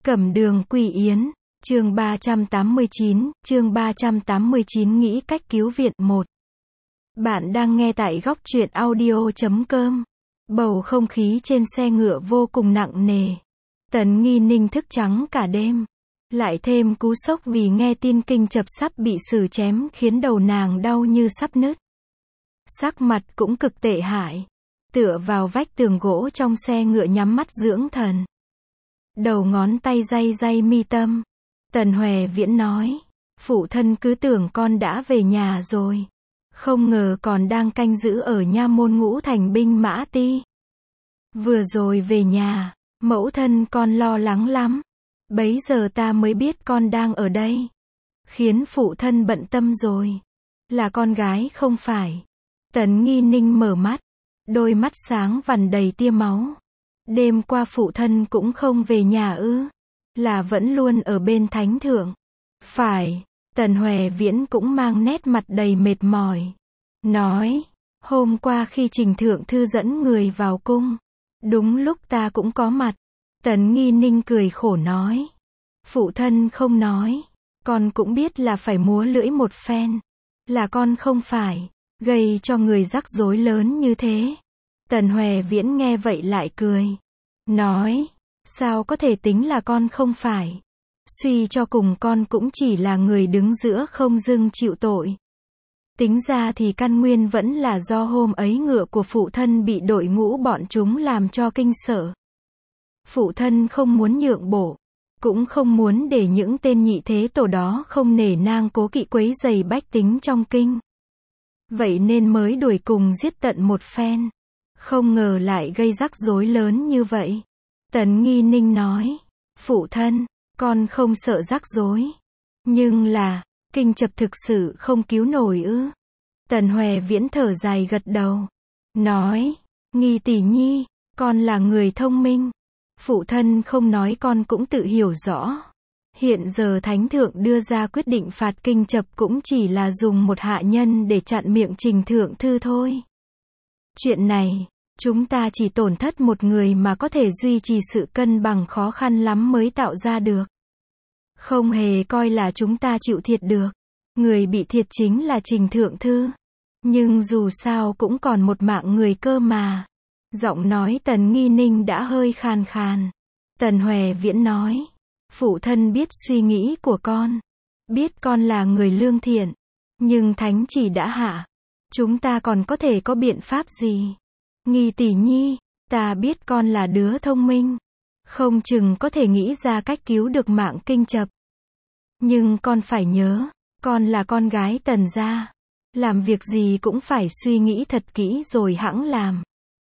Cẩm đường quy yến, chương 389 nghĩ cách cứu viện 1. Bạn đang nghe tại góc truyện audio.com. Bầu không khí trên xe ngựa vô cùng nặng nề. Tần Nghi Ninh thức trắng cả đêm. Lại thêm cú sốc vì nghe tin Kinh Chập sắp bị xử chém khiến đầu nàng đau như sắp nứt. Sắc mặt cũng cực tệ hại. Tựa vào vách tường gỗ trong xe ngựa nhắm mắt dưỡng thần. Đầu ngón tay day mi tâm. Tần Hòe Viễn nói. Phụ thân cứ tưởng con đã về nhà rồi. Không ngờ còn đang canh giữ ở nha môn Ngũ Thành binh mã ti. Vừa rồi về nhà, mẫu thân con lo lắng lắm. Bấy giờ ta mới biết con đang ở đây. Khiến phụ thân bận tâm rồi. Là con gái không phải. Tần Nghi Ninh mở mắt. Đôi mắt sáng vằn đầy tia máu. Đêm qua phụ thân cũng không về nhà ư? Là vẫn luôn ở bên thánh thượng? Phải. Tần Hòe Viễn cũng mang nét mặt đầy mệt mỏi. Nói. Hôm qua khi Trình Thượng Thư dẫn người vào cung. Đúng lúc ta cũng có mặt. Tần Nghi Ninh cười khổ nói. Phụ thân không nói. Con cũng biết là phải múa lưỡi một phen. Là con không phải. Gây cho người rắc rối lớn như thế. Tần Hòe Viễn nghe vậy lại cười. Nói. Sao có thể tính là con không phải. Suy cho cùng con cũng chỉ là người đứng giữa không dưng chịu tội. Tính ra thì căn nguyên vẫn là do hôm ấy ngựa của phụ thân bị đội ngũ bọn chúng làm cho kinh sợ. Phụ thân không muốn nhượng bộ. Cũng không muốn để những tên nhị thế tổ đó không nể nang cố kỵ quấy rầy bách tính trong kinh. Vậy nên mới đuổi cùng giết tận một phen. Không ngờ lại gây rắc rối lớn như vậy. Tần Nghi Ninh nói. Phụ thân, con không sợ rắc rối. Nhưng là, Kinh Chập thực sự không cứu nổi ư? Tần Hòe Viễn thở dài gật đầu. Nói. Nghi tỷ nhi, con là người thông minh. Phụ thân không nói con cũng tự hiểu rõ. Hiện giờ Thánh Thượng đưa ra quyết định phạt Kinh Chập cũng chỉ là dùng một hạ nhân để chặn miệng Trình Thượng Thư thôi. Chuyện này, chúng ta chỉ tổn thất một người mà có thể duy trì sự cân bằng khó khăn lắm mới tạo ra được. Không hề coi là chúng ta chịu thiệt được. Người bị thiệt chính là Trình Thượng Thư. Nhưng dù sao cũng còn một mạng người cơ mà. Giọng nói Tần Nghi Ninh đã hơi khàn khàn. Tần Hòe Viễn nói. Phụ thân biết suy nghĩ của con. Biết con là người lương thiện. Nhưng thánh chỉ đã hạ. Chúng ta còn có thể có biện pháp gì? Nghi tỷ nhi, ta biết con là đứa thông minh. Không chừng có thể nghĩ ra cách cứu được mạng Kinh Chập. Nhưng con phải nhớ, con là con gái Tần gia. Làm việc gì cũng phải suy nghĩ thật kỹ rồi hẵng làm.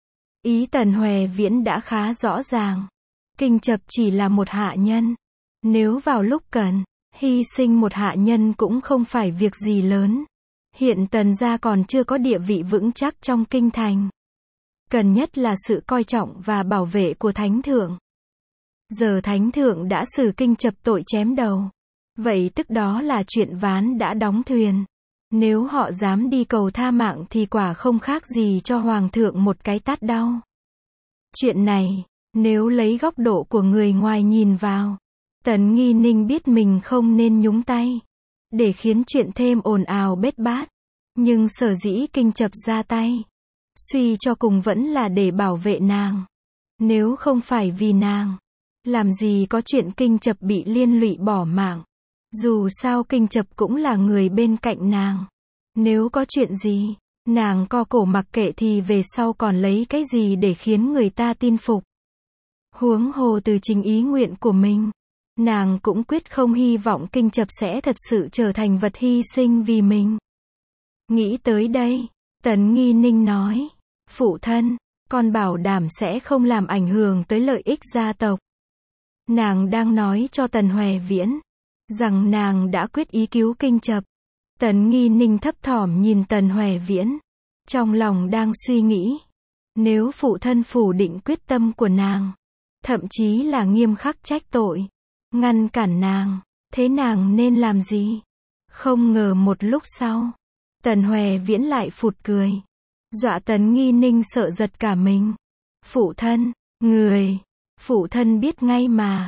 Ý Tần Hòe Viễn đã khá rõ ràng. Kinh Chập chỉ là một hạ nhân. Nếu vào lúc cần, hy sinh một hạ nhân cũng không phải việc gì lớn. Hiện Tần gia còn chưa có địa vị vững chắc trong kinh thành. Cần nhất là sự coi trọng và bảo vệ của Thánh Thượng. Giờ Thánh Thượng đã xử Kinh Chập tội chém đầu. Vậy tức đó là chuyện ván đã đóng thuyền. Nếu họ dám đi cầu tha mạng thì quả không khác gì cho Hoàng thượng một cái tát đau. Chuyện này, nếu lấy góc độ của người ngoài nhìn vào, Tần Nghi Ninh biết mình không nên nhúng tay. Để khiến chuyện thêm ồn ào bết bát. Nhưng sở dĩ Kinh Chập ra tay. Suy cho cùng vẫn là để bảo vệ nàng. Nếu không phải vì nàng, làm gì có chuyện Kinh Chập bị liên lụy bỏ mạng. Dù sao Kinh Chập cũng là người bên cạnh nàng. Nếu có chuyện gì, nàng co cổ mặc kệ thì về sau còn lấy cái gì để khiến người ta tin phục. Huống hồ từ chính ý nguyện của mình, nàng cũng quyết không hy vọng Kinh Chập sẽ thật sự trở thành vật hy sinh vì mình. Nghĩ tới đây, Tần Nghi Ninh nói. Phụ thân, con bảo đảm sẽ không làm ảnh hưởng tới lợi ích gia tộc. Nàng đang nói cho Tần Hòe Viễn rằng nàng đã quyết ý cứu Kinh Chập. Tần Nghi Ninh thấp thỏm nhìn Tần Hòe Viễn. Trong lòng đang suy nghĩ. Nếu phụ thân phủ định quyết tâm của nàng, thậm chí là nghiêm khắc trách tội, ngăn cản nàng, thế nàng nên làm gì? Không ngờ một lúc sau, Tần Hòe Viễn lại phụt cười. Dọa Tần Nghi Ninh sợ giật cả mình. Phụ thân, phụ thân biết ngay mà.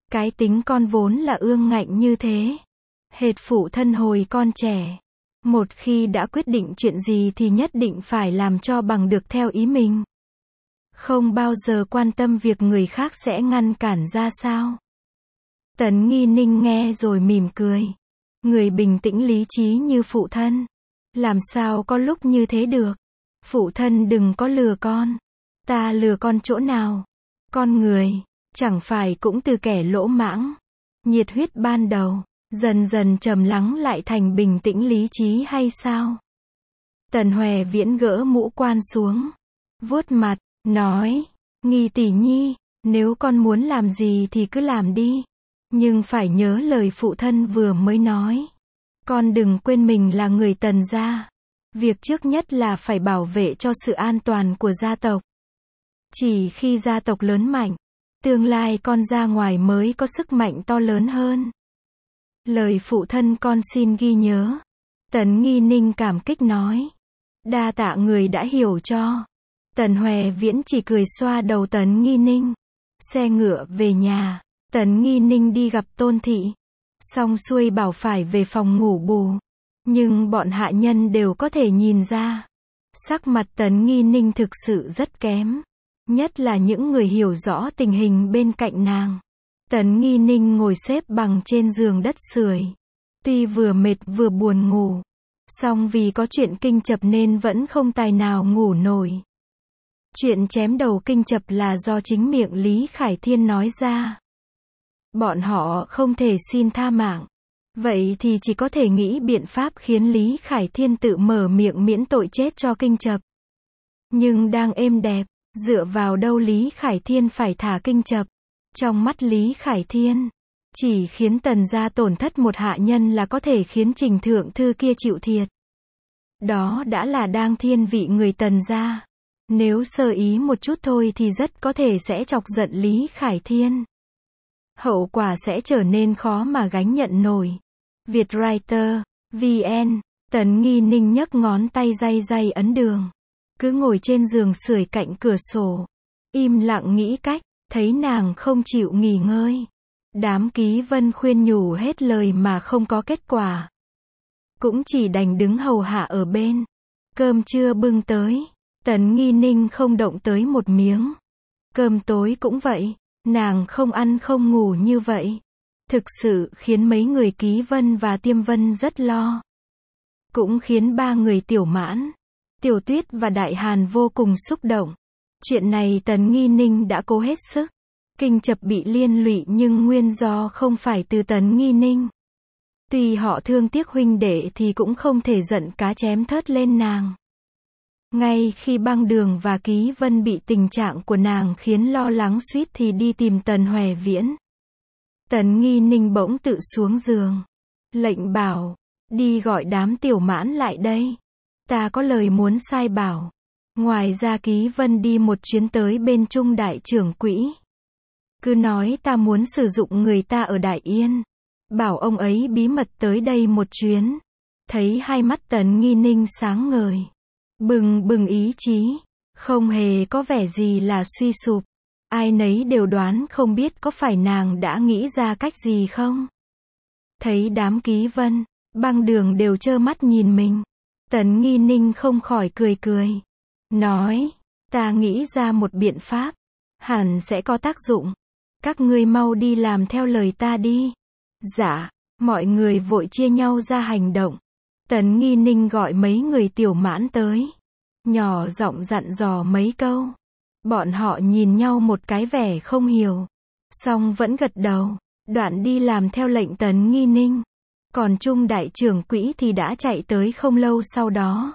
Cái tính con vốn là ương ngạnh như thế. Hệt phụ thân hồi con trẻ. Một khi đã quyết định chuyện gì thì nhất định phải làm cho bằng được theo ý mình. Không bao giờ quan tâm việc người khác sẽ ngăn cản ra sao. Tấn Nghi Ninh nghe rồi mỉm cười. Người bình tĩnh lý trí như phụ thân. Làm sao có lúc như thế được. Phụ thân đừng có lừa con. Ta lừa con chỗ nào. Con người, chẳng phải cũng từ kẻ lỗ mãng, nhiệt huyết ban đầu, dần dần trầm lắng lại thành bình tĩnh lý trí hay sao? Tần Hoè Viễn gỡ mũ quan xuống, vuốt mặt, nói, Nghi tỷ nhi, nếu con muốn làm gì thì cứ làm đi. Nhưng phải nhớ lời phụ thân vừa mới nói. Con đừng quên mình là người Tần gia. Việc trước nhất là phải bảo vệ cho sự an toàn của gia tộc. Chỉ khi gia tộc lớn mạnh, tương lai con ra ngoài mới có sức mạnh to lớn hơn. Lời phụ thân con xin ghi nhớ. Tấn Nghi Ninh cảm kích nói. Đa tạ người đã hiểu cho. Tần Hoè Viễn chỉ cười xoa đầu Tấn Nghi Ninh. Xe ngựa về nhà, Tấn Nghi Ninh đi gặp Tôn thị. Xong xuôi bảo phải về phòng ngủ bù. Nhưng bọn hạ nhân đều có thể nhìn ra. Sắc mặt Tấn Nghi Ninh thực sự rất kém. Nhất là những người hiểu rõ tình hình bên cạnh nàng. Tấn Nghi Ninh ngồi xếp bằng trên giường đất sưởi. Tuy vừa mệt vừa buồn ngủ. Song vì có chuyện kinh chập nên vẫn không tài nào ngủ nổi. Chuyện chém đầu kinh chập là do chính miệng Lý Khải Thiên nói ra. Bọn họ không thể xin tha mạng. Vậy thì chỉ có thể nghĩ biện pháp khiến Lý Khải Thiên tự mở miệng miễn tội chết cho kinh chập. Nhưng đang êm đẹp, dựa vào đâu Lý Khải Thiên phải thả kinh chập. Trong mắt Lý Khải Thiên, chỉ khiến Tần gia tổn thất một hạ nhân là có thể khiến Trình thượng thư kia chịu thiệt. Đó đã là đang thiên vị người Tần gia. Nếu sơ ý một chút thôi thì rất có thể sẽ chọc giận Lý Khải Thiên. Hậu quả sẽ trở nên khó mà gánh nhận nổi. Vietwriter, VN, Tấn Nghi Ninh nhấc ngón tay day ấn đường. Cứ ngồi trên giường sưởi cạnh cửa sổ. Im lặng nghĩ cách, thấy nàng không chịu nghỉ ngơi. Đám ký vân khuyên nhủ hết lời mà không có kết quả. Cũng chỉ đành đứng hầu hạ ở bên. Cơm trưa bưng tới. Tấn Nghi Ninh không động tới một miếng. Cơm tối cũng vậy. Nàng không ăn không ngủ như vậy. Thực sự khiến mấy người Ký Vân và Tiêm Vân rất lo. Cũng khiến ba người Tiểu Mãn, Tiểu Tuyết và Đại Hàn vô cùng xúc động. Chuyện này Tấn Nghi Ninh đã cố hết sức. Kinh chập bị liên lụy nhưng nguyên do không phải từ Tấn Nghi Ninh. Tuy họ thương tiếc huynh đệ thì cũng không thể giận cá chém thớt lên nàng. Ngay khi Băng Đường và Ký Vân bị tình trạng của nàng khiến lo lắng suýt thì đi tìm Tần Hoè Viễn. Tấn Nghi Ninh bỗng tự xuống giường. Lệnh bảo, đi gọi đám Tiểu Mãn lại đây. Ta có lời muốn sai bảo. Ngoài ra Ký Vân đi một chuyến tới bên Trung đại trưởng quỹ. Cứ nói ta muốn sử dụng người ta ở Đại Yên. Bảo ông ấy bí mật tới đây một chuyến. Thấy hai mắt Tấn Nghi Ninh sáng ngời. Bừng ý chí. Không hề có vẻ gì là suy sụp. Ai nấy đều đoán không biết có phải nàng đã nghĩ ra cách gì không. Thấy đám Ký Vân, Băng Đường đều trơ mắt nhìn mình. Tấn Nghi Ninh không khỏi cười. Nói, ta nghĩ ra một biện pháp. Hẳn sẽ có tác dụng. Các ngươi mau đi làm theo lời ta đi. Dạ, mọi người vội chia nhau ra hành động. Tấn Nghi Ninh gọi mấy người Tiểu Mãn tới. Nhỏ giọng dặn dò mấy câu. Bọn họ nhìn nhau một cái vẻ không hiểu. Song vẫn gật đầu. Đoạn đi làm theo lệnh Tấn Nghi Ninh. Còn Trung đại trưởng quỹ thì đã chạy tới không lâu sau đó.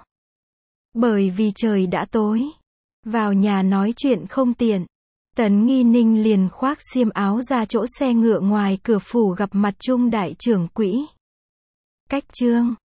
Bởi vì trời đã tối. Vào nhà nói chuyện không tiện. Tấn Nghi Ninh liền khoác xiêm áo ra chỗ xe ngựa ngoài cửa phủ gặp mặt Trung đại trưởng quỹ. Cách chương